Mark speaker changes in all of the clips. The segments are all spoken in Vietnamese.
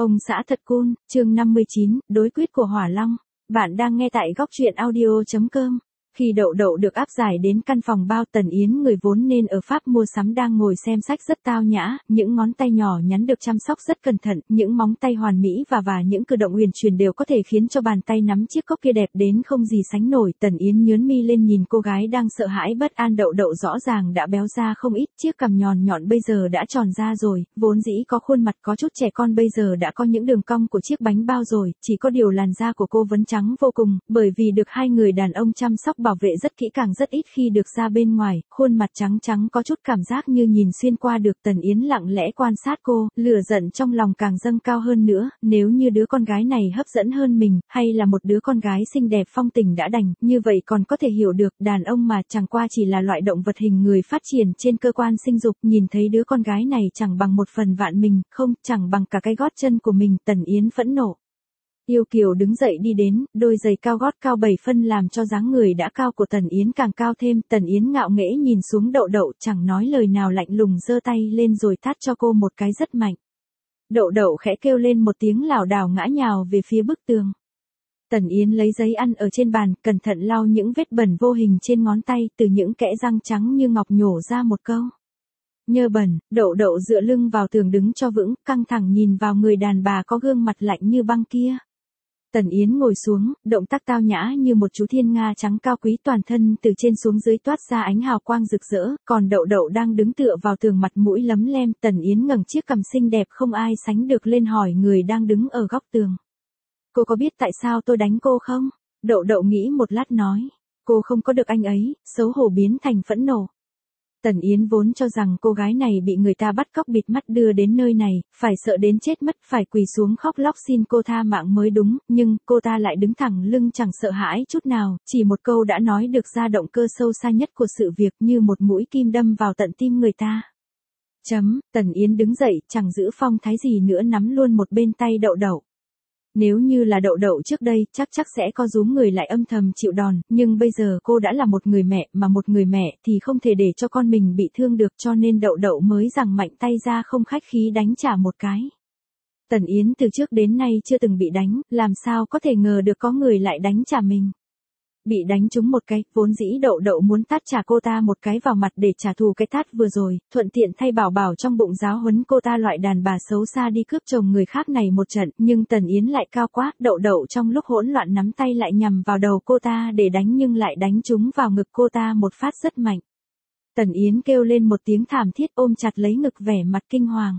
Speaker 1: Ông xã thật cool, chương 59, đối quyết của Hỏa Long. Bạn đang nghe tại góc truyện audio.com. Khi Đậu Đậu được áp giải đến căn phòng bao, Tần Yến người vốn nên ở Pháp mua sắm đang ngồi xem sách rất tao nhã, những ngón tay nhỏ nhắn được chăm sóc rất cẩn thận, những móng tay hoàn mỹ và những cử động huyền chuyển đều có thể khiến cho bàn tay nắm chiếc cốc kia đẹp đến không gì sánh nổi. Tần Yến nhướng mi lên nhìn cô gái đang sợ hãi bất an. Đậu Đậu rõ ràng đã béo ra không ít, chiếc cằm nhọn bây giờ đã tròn ra rồi, vốn dĩ có khuôn mặt có chút trẻ con bây giờ đã có những đường cong của chiếc bánh bao rồi, chỉ có điều làn da của cô vẫn trắng vô cùng, bởi vì được hai người đàn ông chăm sóc bảo vệ rất kỹ càng, rất ít khi được ra bên ngoài, khuôn mặt trắng có chút cảm giác như nhìn xuyên qua được. Tần Yến lặng lẽ quan sát cô, lửa giận trong lòng càng dâng cao hơn nữa, nếu như đứa con gái này hấp dẫn hơn mình, hay là một đứa con gái xinh đẹp phong tình đã đành, như vậy còn có thể hiểu được, đàn ông mà chẳng qua chỉ là loại động vật hình người phát triển trên cơ quan sinh dục, nhìn thấy đứa con gái này chẳng bằng một phần vạn mình, không, chẳng bằng cả cái gót chân của mình. Tần Yến phẫn nộ. Yêu Kiều đứng dậy đi đến, đôi giày cao gót cao 7 phân làm cho dáng người đã cao của Tần Yến càng cao thêm. Tần Yến ngạo nghễ nhìn xuống Đậu Đậu, chẳng nói lời nào, lạnh lùng giơ tay lên rồi tát cho cô một cái rất mạnh. Đậu Đậu khẽ kêu lên một tiếng lảo đảo ngã nhào về phía bức tường. Tần Yến lấy giấy ăn ở trên bàn, cẩn thận lau những vết bẩn vô hình trên ngón tay, từ những kẽ răng trắng như ngọc nhổ ra một câu: nhơ bẩn. Đậu Đậu dựa lưng vào tường đứng cho vững, căng thẳng nhìn vào người đàn bà có gương mặt lạnh như băng kia. Tần Yến ngồi xuống, động tác tao nhã như một chú thiên nga trắng cao quý, toàn thân từ trên xuống dưới toát ra ánh hào quang rực rỡ, còn Đậu Đậu đang đứng tựa vào tường, mặt mũi lấm lem. Tần Yến ngẩng chiếc cằm xinh đẹp không ai sánh được lên, hỏi người đang đứng ở góc tường: cô có biết tại sao tôi đánh cô không? Đậu Đậu nghĩ một lát nói: cô không có được anh ấy. Xấu hổ biến thành phẫn nộ. Tần Yến vốn cho rằng cô gái này bị người ta bắt cóc bịt mắt đưa đến nơi này, phải sợ đến chết mất, phải quỳ xuống khóc lóc xin cô tha mạng mới đúng, nhưng cô ta lại đứng thẳng lưng chẳng sợ hãi chút nào, chỉ một câu đã nói được ra động cơ sâu xa nhất của sự việc, như một mũi kim đâm vào tận tim người ta. Tần Yến đứng dậy, chẳng giữ phong thái gì nữa, nắm luôn một bên tay Đậu Đậu. Nếu như là Đậu Đậu trước đây, chắc sẽ co rúm người lại âm thầm chịu đòn, nhưng bây giờ cô đã là một người mẹ, mà một người mẹ thì không thể để cho con mình bị thương được, cho nên Đậu Đậu mới giằng mạnh tay ra, không khách khí đánh trả một cái. Tần Yến từ trước đến nay chưa từng bị đánh, làm sao có thể ngờ được có người lại đánh trả mình. Bị đánh trúng một cái, vốn dĩ Đậu Đậu muốn tát trả cô ta một cái vào mặt để trả thù cái tát vừa rồi, thuận tiện thay Bảo Bảo trong bụng giáo huấn cô ta loại đàn bà xấu xa đi cướp chồng người khác này một trận, nhưng Tần Yến lại cao quá, Đậu Đậu trong lúc hỗn loạn nắm tay lại nhằm vào đầu cô ta để đánh, nhưng lại đánh trúng vào ngực cô ta một phát rất mạnh. Tần Yến kêu lên một tiếng thảm thiết, ôm chặt lấy ngực, vẻ mặt kinh hoàng.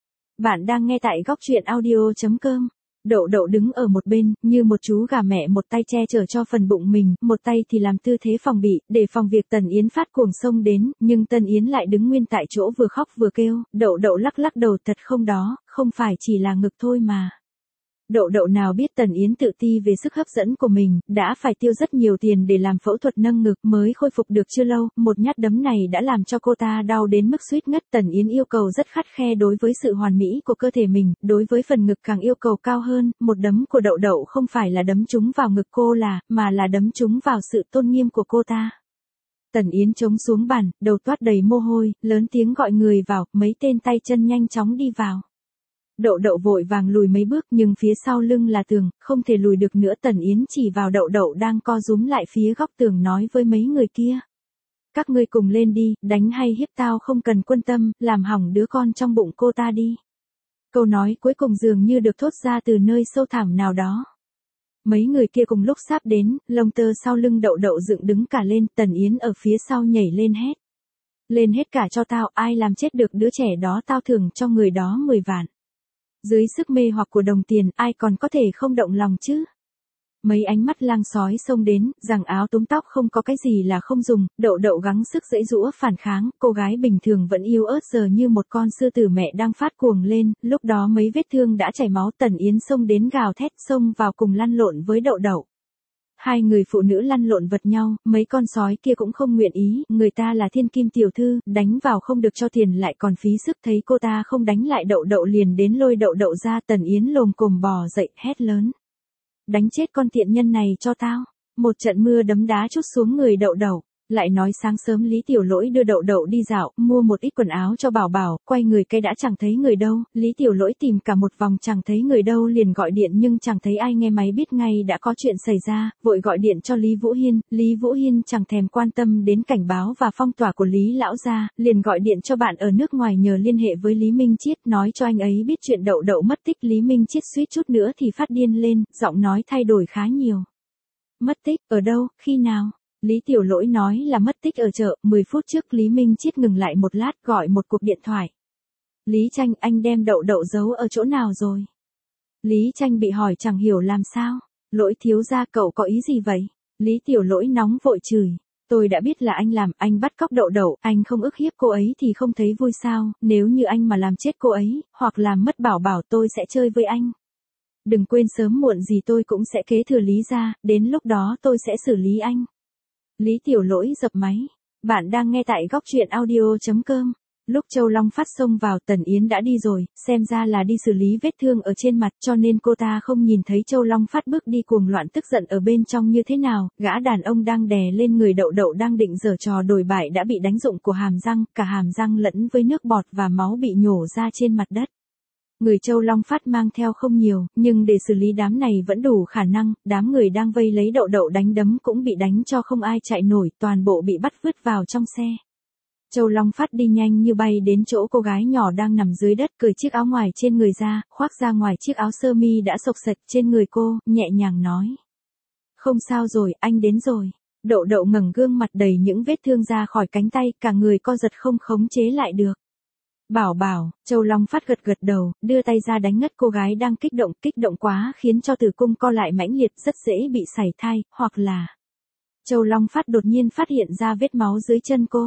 Speaker 1: Bạn đang nghe tại góc truyện audio.com. Đậu Đậu đứng ở một bên, như một chú gà mẹ, một tay che chở cho phần bụng mình, một tay thì làm tư thế phòng bị, để phòng việc Tần Yến phát cuồng xông đến, nhưng Tần Yến lại đứng nguyên tại chỗ vừa khóc vừa kêu. Đậu Đậu lắc đầu: thật không đó, không phải chỉ là ngực thôi mà. Đậu Đậu nào biết Tần Yến tự ti về sức hấp dẫn của mình, đã phải tiêu rất nhiều tiền để làm phẫu thuật nâng ngực mới khôi phục được chưa lâu, một nhát đấm này đã làm cho cô ta đau đến mức suýt ngất. Tần Yến yêu cầu rất khắt khe đối với sự hoàn mỹ của cơ thể mình, đối với phần ngực càng yêu cầu cao hơn, một đấm của Đậu Đậu không phải là đấm trúng vào ngực cô mà là đấm trúng vào sự tôn nghiêm của cô ta. Tần Yến chống xuống bàn, đầu toát đầy mồ hôi, lớn tiếng gọi người vào, mấy tên tay chân nhanh chóng đi vào. Đậu Đậu vội vàng lùi mấy bước, nhưng phía sau lưng là tường, không thể lùi được nữa. Tần Yến chỉ vào Đậu Đậu đang co rúm lại phía góc tường, nói với mấy người kia: các ngươi cùng lên đi, đánh hay hiếp tao không cần quan tâm, làm hỏng đứa con trong bụng cô ta đi. Câu nói cuối cùng dường như được thốt ra từ nơi sâu thẳm nào đó. Mấy người kia cùng lúc sáp đến, lông tơ sau lưng Đậu Đậu dựng đứng cả lên. Tần Yến ở phía sau nhảy lên hét: lên hết cả cho tao, ai làm chết được đứa trẻ đó tao thưởng cho người đó 10 vạn. Dưới sức mê hoặc của đồng tiền, ai còn có thể không động lòng chứ? Mấy ánh mắt lang sói xông đến, giằng áo túm tóc, không có cái gì là không dùng. Đậu Đậu gắng sức giãy giụa phản kháng, cô gái bình thường vẫn yếu ớt giờ như một con sư tử mẹ đang phát cuồng lên, lúc đó mấy vết thương đã chảy máu. Tần Yến xông đến gào thét, xông vào cùng lăn lộn với Đậu Đậu. Hai người phụ nữ lăn lộn vật nhau, mấy con sói kia cũng không nguyện ý, người ta là thiên kim tiểu thư, đánh vào không được cho tiền lại còn phí sức, thấy cô ta không đánh lại Đậu Đậu liền đến lôi Đậu Đậu ra. Tần Yến lồm cồm bò dậy, hét lớn: đánh chết con tiện nhân này cho tao. Một trận mưa đấm đá trút xuống người Đậu Đậu. Lại nói sáng sớm Lý Tiểu Lỗi đưa Đậu Đậu đi dạo, mua một ít quần áo cho Bảo Bảo, quay người cây đã chẳng thấy người đâu, Lý Tiểu Lỗi tìm cả một vòng chẳng thấy người đâu liền gọi điện nhưng chẳng thấy ai nghe máy biết ngay đã có chuyện xảy ra, vội gọi điện cho Lý Vũ Hiên chẳng thèm quan tâm đến cảnh báo và phong tỏa của Lý lão gia, liền gọi điện cho bạn ở nước ngoài nhờ liên hệ với Lý Minh Chiết nói cho anh ấy biết chuyện Đậu Đậu mất tích. Lý Minh Chiết suýt chút nữa thì phát điên lên, giọng nói thay đổi khá nhiều. Mất tích, ở đâu, khi nào? Lý Tiểu Lỗi nói là mất tích ở chợ, 10 phút trước. Lý Minh Chiết ngừng lại một lát gọi một cuộc điện thoại. Lý Tranh, anh đem Đậu Đậu giấu ở chỗ nào rồi? Lý Tranh bị hỏi chẳng hiểu làm sao. Lỗi thiếu gia cậu có ý gì vậy? Lý Tiểu Lỗi nóng vội chửi. Tôi đã biết là anh làm, anh bắt cóc Đậu Đậu, anh không ức hiếp cô ấy thì không thấy vui sao, nếu như anh mà làm chết cô ấy, hoặc làm mất Bảo Bảo tôi sẽ chơi với anh. Đừng quên sớm muộn gì tôi cũng sẽ kế thừa Lý gia, đến lúc đó tôi sẽ xử lý anh. Lý Tiểu Lỗi dập máy. Bạn đang nghe tại góc truyện audio.com. Lúc Châu Long Phát xông vào, Tần Yến đã đi rồi, xem ra là đi xử lý vết thương ở trên mặt cho nên cô ta không nhìn thấy Châu Long Phát bước đi cuồng loạn tức giận ở bên trong như thế nào, gã đàn ông đang đè lên người Đậu Đậu đang định giở trò đổi bại đã bị đánh rụng của hàm răng, cả hàm răng lẫn với nước bọt và máu bị nhổ ra trên mặt đất. Người Châu Long Phát mang theo không nhiều, nhưng để xử lý đám này vẫn đủ khả năng, đám người đang vây lấy Đậu Đậu đánh đấm cũng bị đánh cho không ai chạy nổi, toàn bộ bị bắt vứt vào trong xe. Châu Long Phát đi nhanh như bay đến chỗ cô gái nhỏ đang nằm dưới đất, cởi chiếc áo ngoài trên người ra, khoác ra ngoài chiếc áo sơ mi đã xộc xệch trên người cô, nhẹ nhàng nói. Không sao rồi, anh đến rồi. Đậu Đậu ngẩng gương mặt đầy những vết thương ra khỏi cánh tay, cả người co giật không khống chế lại được. Bảo Bảo, Châu Long Phát gật gật đầu, đưa tay ra đánh ngất cô gái đang kích động quá khiến cho tử cung co lại mãnh liệt, rất dễ bị sảy thai, hoặc là... Châu Long Phát đột nhiên phát hiện ra vết máu dưới chân cô.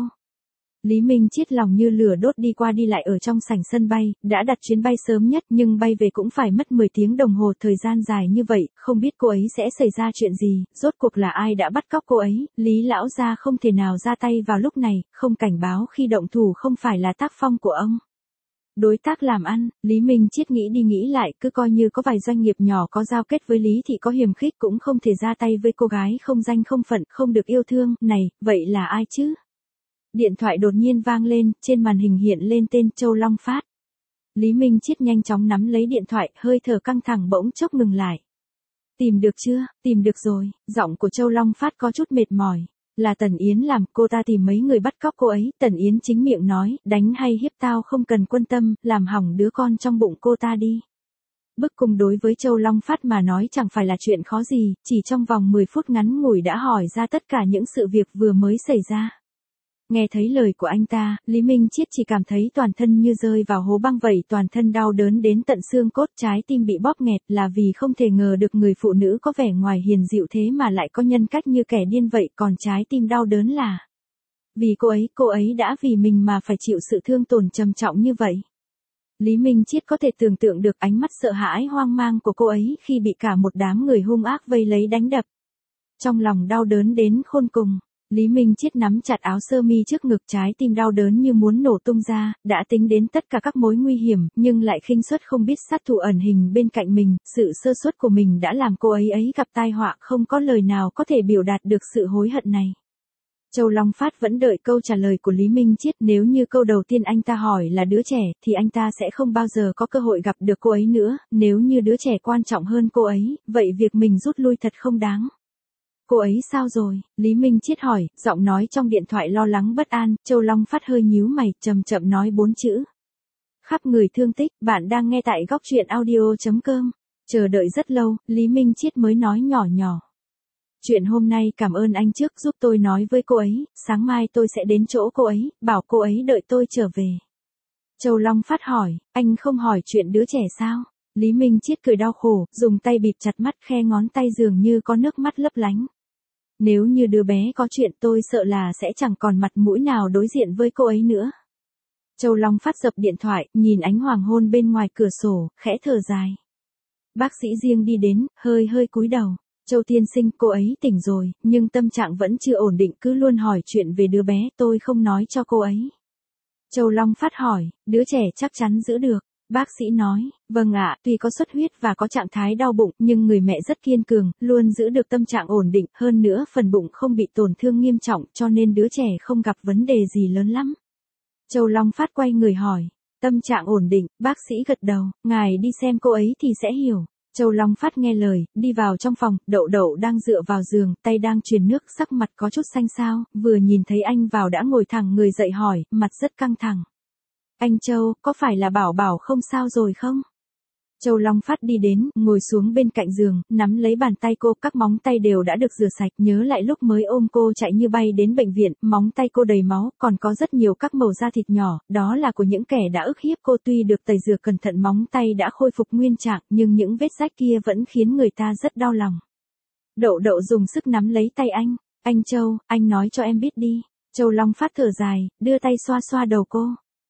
Speaker 1: Lý Minh Chiết lòng như lửa đốt đi qua đi lại ở trong sảnh sân bay, đã đặt chuyến bay sớm nhất nhưng bay về cũng phải mất 10 tiếng đồng hồ, thời gian dài như vậy, không biết cô ấy sẽ xảy ra chuyện gì, rốt cuộc là ai đã bắt cóc cô ấy, Lý lão gia không thể nào ra tay vào lúc này, không cảnh báo khi động thủ không phải là tác phong của ông. Đối tác làm ăn, Lý Minh Chiết nghĩ đi nghĩ lại, cứ coi như có vài doanh nghiệp nhỏ có giao kết với Lý Thị có hiềm khích cũng không thể ra tay với cô gái không danh không phận, không được yêu thương, này, vậy là ai chứ? Điện thoại đột nhiên vang lên, trên màn hình hiện lên tên Châu Long Phát. Lý Minh Chiết nhanh chóng nắm lấy điện thoại, hơi thở căng thẳng bỗng chốc ngừng lại. Tìm được chưa? Tìm được rồi, giọng của Châu Long Phát có chút mệt mỏi. Là Tần Yến làm, cô ta tìm mấy người bắt cóc cô ấy, Tần Yến chính miệng nói, đánh hay hiếp tao không cần quan tâm, làm hỏng đứa con trong bụng cô ta đi. Bức cung đối với Châu Long Phát mà nói chẳng phải là chuyện khó gì, chỉ trong vòng 10 phút ngắn ngủi đã hỏi ra tất cả những sự việc vừa mới xảy ra. Nghe thấy lời của anh ta, Lý Minh Chiết chỉ cảm thấy toàn thân như rơi vào hố băng vậy, toàn thân đau đớn đến tận xương cốt, trái tim bị bóp nghẹt là vì không thể ngờ được người phụ nữ có vẻ ngoài hiền dịu thế mà lại có nhân cách như kẻ điên vậy, còn trái tim đau đớn là vì cô ấy đã vì mình mà phải chịu sự thương tổn trầm trọng như vậy. Lý Minh Chiết có thể tưởng tượng được ánh mắt sợ hãi hoang mang của cô ấy khi bị cả một đám người hung ác vây lấy đánh đập. Trong lòng đau đớn đến khôn cùng. Lý Minh Chiết nắm chặt áo sơ mi trước ngực, trái tim đau đớn như muốn nổ tung ra, đã tính đến tất cả các mối nguy hiểm, nhưng lại khinh suất không biết sát thủ ẩn hình bên cạnh mình, sự sơ suất của mình đã làm cô ấy gặp tai họa, không có lời nào có thể biểu đạt được sự hối hận này. Châu Long Phát vẫn đợi câu trả lời của Lý Minh Chiết, nếu như câu đầu tiên anh ta hỏi là đứa trẻ, thì anh ta sẽ không bao giờ có cơ hội gặp được cô ấy nữa, nếu như đứa trẻ quan trọng hơn cô ấy, vậy việc mình rút lui thật không đáng. Cô ấy sao rồi? Lý Minh Chiết hỏi, giọng nói trong điện thoại lo lắng bất an, Châu Long Phát hơi nhíu mày, chậm chậm nói 4 chữ. Khắp người thương tích, bạn đang nghe tại góc truyện audio.com. Chờ đợi rất lâu, Lý Minh Chiết mới nói nhỏ nhỏ. Chuyện hôm nay cảm ơn anh trước giúp tôi nói với cô ấy, sáng mai tôi sẽ đến chỗ cô ấy, bảo cô ấy đợi tôi trở về. Châu Long Phát hỏi, anh không hỏi chuyện đứa trẻ sao? Lý Minh Chiết cười đau khổ, dùng tay bịt chặt mắt, khe ngón tay dường như có nước mắt lấp lánh. Nếu như đứa bé có chuyện tôi sợ là sẽ chẳng còn mặt mũi nào đối diện với cô ấy nữa. Châu Long Phát dập điện thoại, nhìn ánh hoàng hôn bên ngoài cửa sổ, khẽ thở dài. Bác sĩ riêng đi đến, hơi cúi đầu. Châu tiên sinh, cô ấy tỉnh rồi, nhưng tâm trạng vẫn chưa ổn định, cứ luôn hỏi chuyện về đứa bé, tôi không nói cho cô ấy. Châu Long Phát hỏi, đứa trẻ chắc chắn giữ được. Bác sĩ nói, vâng ạ, tuy có xuất huyết và có trạng thái đau bụng, nhưng người mẹ rất kiên cường, luôn giữ được tâm trạng ổn định, hơn nữa phần bụng không bị tổn thương nghiêm trọng, cho nên đứa trẻ không gặp vấn đề gì lớn lắm. Châu Long Phát quay người hỏi, tâm trạng ổn định, bác sĩ gật đầu, ngài đi xem cô ấy thì sẽ hiểu. Châu Long Phát nghe lời, đi vào trong phòng, Đậu Đậu đang dựa vào giường, tay đang truyền nước, sắc mặt có chút xanh xao, vừa nhìn thấy anh vào đã ngồi thẳng người dậy hỏi, mặt rất căng thẳng. Anh Châu, có phải là Bảo Bảo không sao rồi không? Châu Long Phát đi đến, ngồi xuống bên cạnh giường, nắm lấy bàn tay cô, các móng tay đều đã được rửa sạch, nhớ lại lúc mới ôm cô chạy như bay đến bệnh viện, móng tay cô đầy máu, còn có rất nhiều các mẩu da thịt nhỏ, đó là của những kẻ đã ức hiếp cô, tuy được tẩy rửa cẩn thận móng tay đã khôi phục nguyên trạng, nhưng những vết rách kia vẫn khiến người ta rất đau lòng. Đậu Đậu dùng sức nắm lấy tay anh Châu, anh nói cho em biết đi. Châu Long Phát thở dài, đưa tay xoa xoa đầu cô.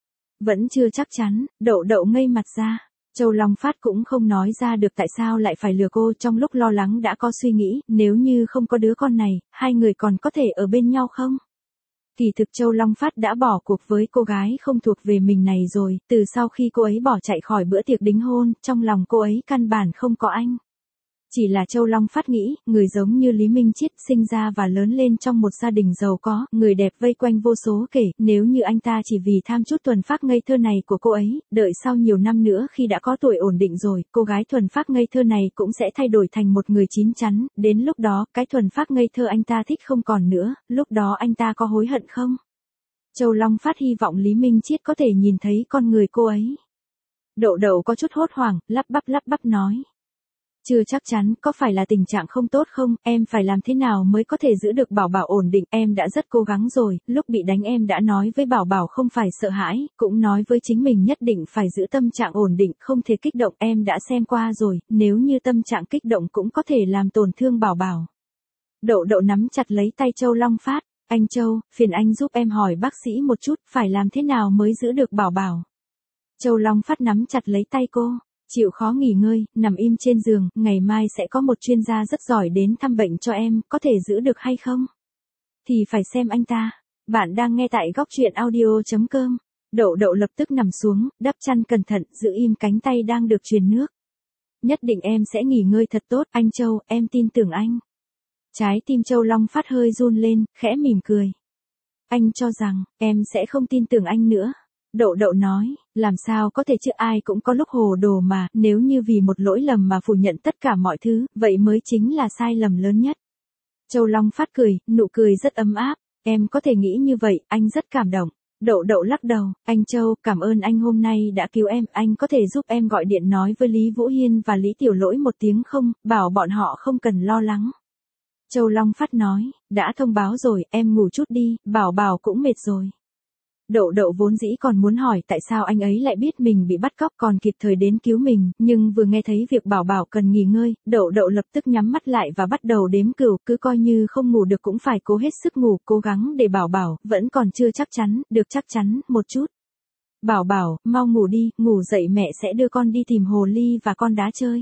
Speaker 1: Vẫn chưa chắc chắn, Đậu Đậu ngây mặt ra. Châu Long Phát cũng không nói ra được tại sao lại phải lừa cô, trong lúc lo lắng đã có suy nghĩ, nếu như không có đứa con này, hai người còn có thể ở bên nhau không? Kỳ thực Châu Long Phát đã bỏ cuộc với cô gái không thuộc về mình này rồi, từ sau khi cô ấy bỏ chạy khỏi bữa tiệc đính hôn, trong lòng cô ấy căn bản không có anh. Chỉ là Châu Long Phát nghĩ, người giống như Lý Minh Chiết sinh ra và lớn lên trong một gia đình giàu có, người đẹp vây quanh vô số kể, nếu như anh ta chỉ vì tham chút thuần phác ngây thơ này của cô ấy, đợi sau nhiều năm nữa khi đã có tuổi ổn định rồi, cô gái thuần phác ngây thơ này cũng sẽ thay đổi thành một người chín chắn, đến lúc đó, cái thuần phác ngây thơ anh ta thích không còn nữa, lúc đó anh ta có hối hận không? Châu Long Phát hy vọng Lý Minh Chiết có thể nhìn thấy con người cô ấy. Đậu Đậu có chút hốt hoảng, lắp bắp nói. Chưa chắc chắn, có phải là tình trạng không tốt không, em phải làm thế nào mới có thể giữ được Bảo Bảo ổn định, em đã rất cố gắng rồi, lúc bị đánh em đã nói với Bảo Bảo không phải sợ hãi, cũng nói với chính mình nhất định phải giữ tâm trạng ổn định, không thể kích động, em đã xem qua rồi, nếu như tâm trạng kích động cũng có thể làm tổn thương Bảo Bảo. Đậu Đậu nắm chặt lấy tay Châu Long Phát, anh Châu, phiền anh giúp em hỏi bác sĩ một chút, phải làm thế nào mới giữ được Bảo Bảo. Châu Long Phát nắm chặt lấy tay cô. Chịu khó nghỉ ngơi, nằm im trên giường, ngày mai sẽ có một chuyên gia rất giỏi đến thăm bệnh cho em, có thể giữ được hay không? Thì phải xem anh ta. Bạn đang nghe tại góc truyện audio.com. Đậu Đậu lập tức nằm xuống, đắp chăn cẩn thận, giữ im cánh tay đang được truyền nước. Nhất định em sẽ nghỉ ngơi thật tốt, anh Châu, em tin tưởng anh. Trái tim Châu Long Phát hơi run lên, khẽ mỉm cười. Anh cho rằng, em sẽ không tin tưởng anh nữa. Đậu Đậu nói, làm sao có thể chứ, ai cũng có lúc hồ đồ mà, nếu như vì một lỗi lầm mà phủ nhận tất cả mọi thứ, vậy mới chính là sai lầm lớn nhất. Châu Long Phát cười, nụ cười rất ấm áp, em có thể nghĩ như vậy, anh rất cảm động. Đậu Đậu lắc đầu, anh Châu, cảm ơn anh hôm nay đã cứu em, anh có thể giúp em gọi điện nói với Lý Vũ Hiên và Lý Tiểu Lỗi một tiếng không, bảo bọn họ không cần lo lắng. Châu Long Phát nói, đã thông báo rồi, em ngủ chút đi, Bảo Bảo cũng mệt rồi. Đậu Đậu vốn dĩ còn muốn hỏi tại sao anh ấy lại biết mình bị bắt cóc còn kịp thời đến cứu mình, nhưng vừa nghe thấy việc Bảo Bảo cần nghỉ ngơi, Đậu Đậu lập tức nhắm mắt lại và bắt đầu đếm cừu, cứ coi như không ngủ được cũng phải cố hết sức ngủ, cố gắng để Bảo Bảo, vẫn còn chưa chắc chắn, được chắc chắn, một chút. Bảo Bảo, mau ngủ đi, ngủ dậy mẹ sẽ đưa con đi tìm hồ ly và con đá chơi.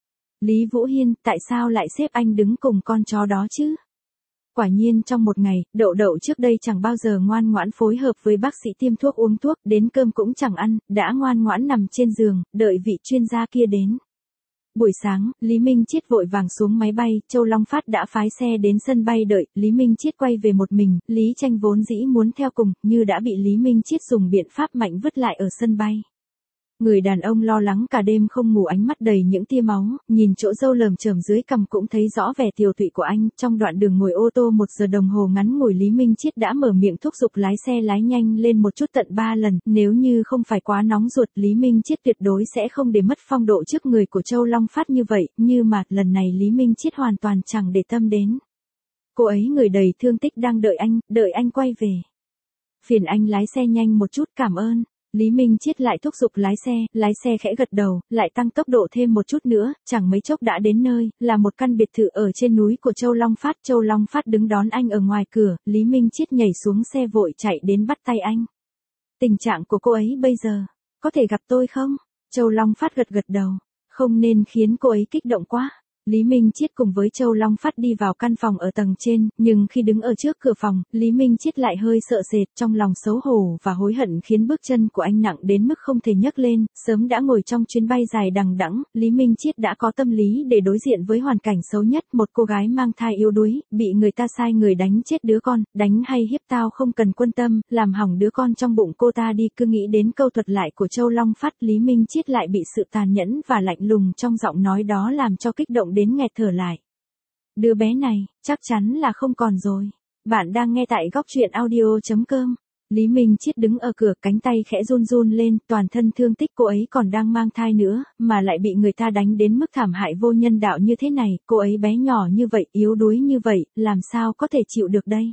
Speaker 1: Lý Vũ Hiên, tại sao lại xếp anh đứng cùng con chó đó chứ? Quả nhiên trong một ngày, Đậu Đậu trước đây chẳng bao giờ ngoan ngoãn phối hợp với bác sĩ tiêm thuốc uống thuốc, đến cơm cũng chẳng ăn, đã ngoan ngoãn nằm trên giường, đợi vị chuyên gia kia đến. Buổi sáng, Lý Minh Chiết vội vàng xuống máy bay, Châu Long Phát đã phái xe đến sân bay đợi, Lý Minh Chiết quay về một mình, Lý Tranh vốn dĩ muốn theo cùng, như đã bị Lý Minh Chiết dùng biện pháp mạnh vứt lại ở sân bay. Người đàn ông lo lắng cả đêm không ngủ, ánh mắt đầy những tia máu, nhìn chỗ râu lởm chởm dưới cằm cũng thấy rõ vẻ tiều tụy của anh. Trong đoạn đường ngồi ô tô 1 giờ đồng hồ ngắn ngủi, Lý Minh Chiết đã mở miệng thúc giục lái xe lái nhanh lên một chút tận 3 lần, nếu như không phải quá nóng ruột, Lý Minh Chiết tuyệt đối sẽ không để mất phong độ trước người của Châu Long Phát như vậy, nhưng mà lần này Lý Minh Chiết hoàn toàn chẳng để tâm đến. Cô ấy người đầy thương tích đang đợi anh quay về. Phiền anh lái xe nhanh một chút, cảm ơn. Lý Minh Chiết lại thúc giục lái xe khẽ gật đầu, lại tăng tốc độ thêm một chút nữa, chẳng mấy chốc đã đến nơi, là một căn biệt thự ở trên núi của Châu Long Phát. Châu Long Phát đứng đón anh ở ngoài cửa, Lý Minh Chiết nhảy xuống xe vội chạy đến bắt tay anh. Tình trạng của cô ấy bây giờ, có thể gặp tôi không? Châu Long Phát gật đầu, không nên khiến cô ấy kích động quá. Lý Minh Chiết cùng với Châu Long Phát đi vào căn phòng ở tầng trên, nhưng khi đứng ở trước cửa phòng, Lý Minh Chiết lại hơi sợ sệt, trong lòng xấu hổ và hối hận khiến bước chân của anh nặng đến mức không thể nhấc lên, sớm đã ngồi trong chuyến bay dài đằng đẵng, Lý Minh Chiết đã có tâm lý để đối diện với hoàn cảnh xấu nhất, một cô gái mang thai yếu đuối, bị người ta sai người đánh chết đứa con, đánh hay hiếp tao không cần quan tâm, làm hỏng đứa con trong bụng cô ta đi, cứ nghĩ đến câu thuật lại của Châu Long Phát, Lý Minh Chiết lại bị sự tàn nhẫn và lạnh lùng trong giọng nói đó làm cho kích động đến nghẹt thở lại. Đứa bé này, chắc chắn là không còn rồi. Bạn đang nghe tại góc truyện audio.com. Lý Minh Chiết đứng ở cửa, cánh tay khẽ run run lên, toàn thân thương tích, cô ấy còn đang mang thai nữa, mà lại bị người ta đánh đến mức thảm hại vô nhân đạo như thế này, cô ấy bé nhỏ như vậy, yếu đuối như vậy, làm sao có thể chịu được đây.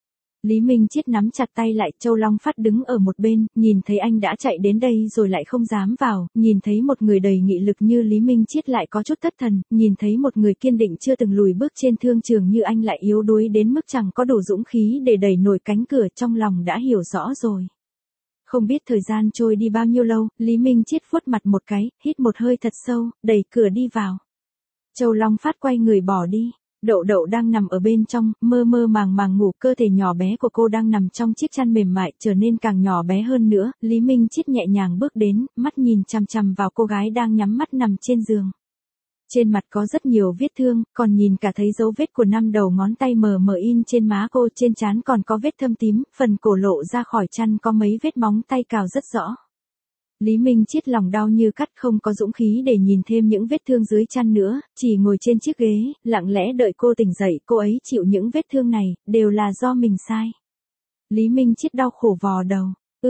Speaker 1: Lý Minh Chiết nắm chặt tay lại, Châu Long Phát đứng ở một bên, nhìn thấy anh đã chạy đến đây rồi lại không dám vào, nhìn thấy một người đầy nghị lực như Lý Minh Chiết lại có chút thất thần, nhìn thấy một người kiên định chưa từng lùi bước trên thương trường như anh lại yếu đuối đến mức chẳng có đủ dũng khí để đẩy nổi cánh cửa, trong lòng đã hiểu rõ rồi. Không biết thời gian trôi đi bao nhiêu lâu, Lý Minh Chiết vuốt mặt một cái, hít một hơi thật sâu, đẩy cửa đi vào. Châu Long Phát quay người bỏ đi. Đậu Đậu đang nằm ở bên trong, mơ mơ màng màng ngủ, cơ thể nhỏ bé của cô đang nằm trong chiếc chăn mềm mại, trở nên càng nhỏ bé hơn nữa, Lý Minh Chiết nhẹ nhàng bước đến, mắt nhìn chằm chằm vào cô gái đang nhắm mắt nằm trên giường. Trên mặt có rất nhiều vết thương, còn nhìn cả thấy dấu vết của 5 đầu ngón tay mờ mờ in trên má cô, trên trán còn có vết thâm tím, phần cổ lộ ra khỏi chăn có mấy vết móng tay cào rất rõ. Lý Minh Chiết lòng đau như cắt, không có dũng khí để nhìn thêm những vết thương dưới chăn nữa, chỉ ngồi trên chiếc ghế, lặng lẽ đợi cô tỉnh dậy, cô ấy chịu những vết thương này, đều là do mình sai. Lý Minh Chiết đau khổ vò đầu.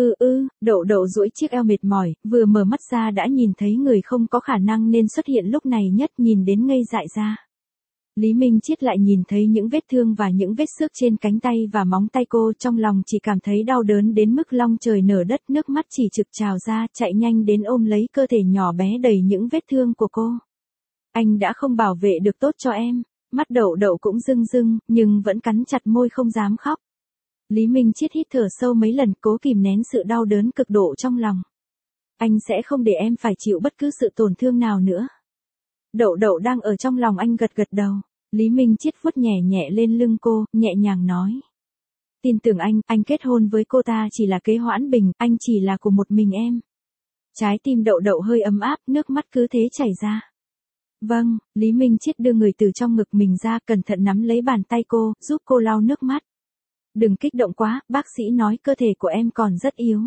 Speaker 1: Đậu Đậu duỗi chiếc eo mệt mỏi, vừa mở mắt ra đã nhìn thấy người không có khả năng nên xuất hiện lúc này nhất, nhìn đến ngây dại ra. Lý Minh Chiết lại nhìn thấy những vết thương và những vết xước trên cánh tay và móng tay cô, trong lòng chỉ cảm thấy đau đớn đến mức long trời nở đất, nước mắt chỉ trực trào ra, chạy nhanh đến ôm lấy cơ thể nhỏ bé đầy những vết thương của cô. Anh đã không bảo vệ được tốt cho em. Mắt Đậu Đậu cũng rưng rưng, nhưng vẫn cắn chặt môi không dám khóc. Lý Minh Chiết hít thở sâu mấy lần, cố kìm nén sự đau đớn cực độ trong lòng. Anh sẽ không để em phải chịu bất cứ sự tổn thương nào nữa. Đậu Đậu đang ở trong lòng anh gật gật đầu. Lý Minh Chiết vuốt nhẹ nhẹ lên lưng cô, nhẹ nhàng nói. Tin tưởng anh kết hôn với cô ta chỉ là kế hoãn bình, anh chỉ là của một mình em. Trái tim Đậu Đậu hơi ấm áp, nước mắt cứ thế chảy ra. Vâng, Lý Minh Chiết đưa người từ trong ngực mình ra, cẩn thận nắm lấy bàn tay cô, giúp cô lau nước mắt. Đừng kích động quá, bác sĩ nói cơ thể của em còn rất yếu.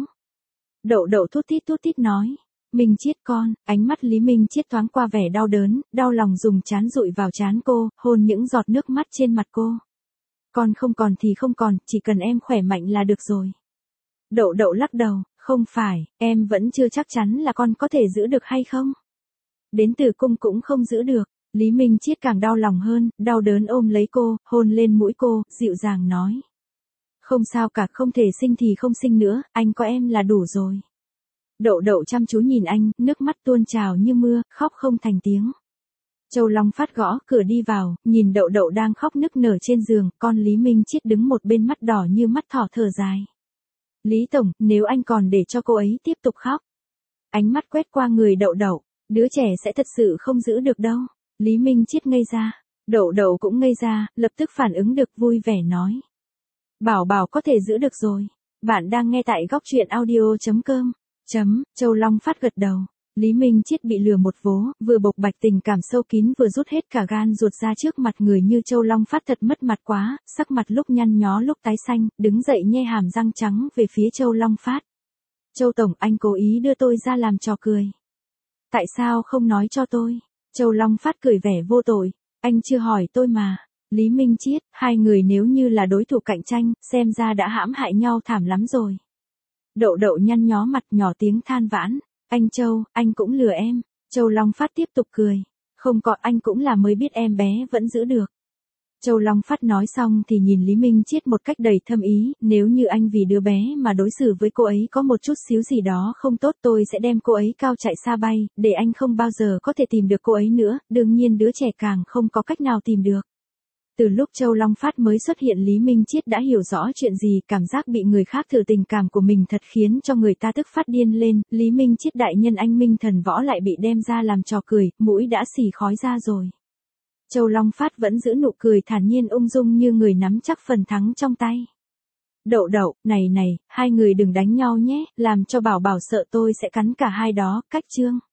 Speaker 1: Đậu Đậu thút thít nói. Minh Chiết con, ánh mắt Lý Minh Chiết thoáng qua vẻ đau đớn, đau lòng dùng trán dụi vào trán cô, hôn những giọt nước mắt trên mặt cô. Con không còn thì không còn, chỉ cần em khỏe mạnh là được rồi. Đậu Đậu lắc đầu, không phải, em vẫn chưa chắc chắn là con có thể giữ được hay không. Đến tử cung cũng không giữ được. Lý Minh Chiết càng đau lòng hơn, đau đớn ôm lấy cô, hôn lên mũi cô, dịu dàng nói. Không sao cả, không thể sinh thì không sinh nữa, anh có em là đủ rồi. Đậu Đậu chăm chú nhìn anh, nước mắt tuôn trào như mưa, khóc không thành tiếng. Châu Long Phát gõ cửa đi vào, nhìn Đậu Đậu đang khóc nức nở trên giường, con Lý Minh Chiết đứng một bên mắt đỏ như mắt thỏ thở dài. Lý Tổng, nếu anh còn để cho cô ấy tiếp tục khóc. Ánh mắt quét qua người Đậu Đậu, đứa trẻ sẽ thật sự không giữ được đâu. Lý Minh Chiết ngây ra, Đậu Đậu cũng ngây ra, lập tức phản ứng được, vui vẻ nói. Bảo có thể giữ được rồi. Bạn đang nghe tại góc truyện audio.com. Châu Long Phát gật đầu. Lý Minh Chiết bị lừa một vố, vừa bộc bạch tình cảm sâu kín vừa rút hết cả gan ruột ra trước mặt người như Châu Long Phát, thật mất mặt quá, sắc mặt lúc nhăn nhó lúc tái xanh, đứng dậy nhe hàm răng trắng về phía Châu Long Phát. Châu Tổng, anh cố ý đưa tôi ra làm trò cười. Tại sao không nói cho tôi? Châu Long Phát cười vẻ vô tội. Anh chưa hỏi tôi mà. Lý Minh Chiết, hai người nếu như là đối thủ cạnh tranh, xem ra đã hãm hại nhau thảm lắm rồi. Đậu Đậu nhăn nhó mặt, nhỏ tiếng than vãn. Anh Châu, anh cũng lừa em. Châu Long Phát tiếp tục cười. Không có, anh cũng là mới biết em bé vẫn giữ được. Châu Long Phát nói xong thì nhìn Lý Minh Chiết một cách đầy thâm ý, nếu như anh vì đứa bé mà đối xử với cô ấy có một chút xíu gì đó không tốt, tôi sẽ đem cô ấy cao chạy xa bay, để anh không bao giờ có thể tìm được cô ấy nữa, đương nhiên đứa trẻ càng không có cách nào tìm được. Từ lúc Châu Long Phát mới xuất hiện, Lý Minh Chiết đã hiểu rõ chuyện gì, cảm giác bị người khác thử tình cảm của mình thật khiến cho người ta tức phát điên lên, Lý Minh Chiết đại nhân anh minh thần võ lại bị đem ra làm trò cười, mũi đã xì khói ra rồi. Châu Long Phát vẫn giữ nụ cười thản nhiên ung dung như người nắm chắc phần thắng trong tay. Đậu đậu, này, hai người đừng đánh nhau nhé, làm cho Bảo Bảo sợ tôi sẽ cắn cả hai đó, cách Trương.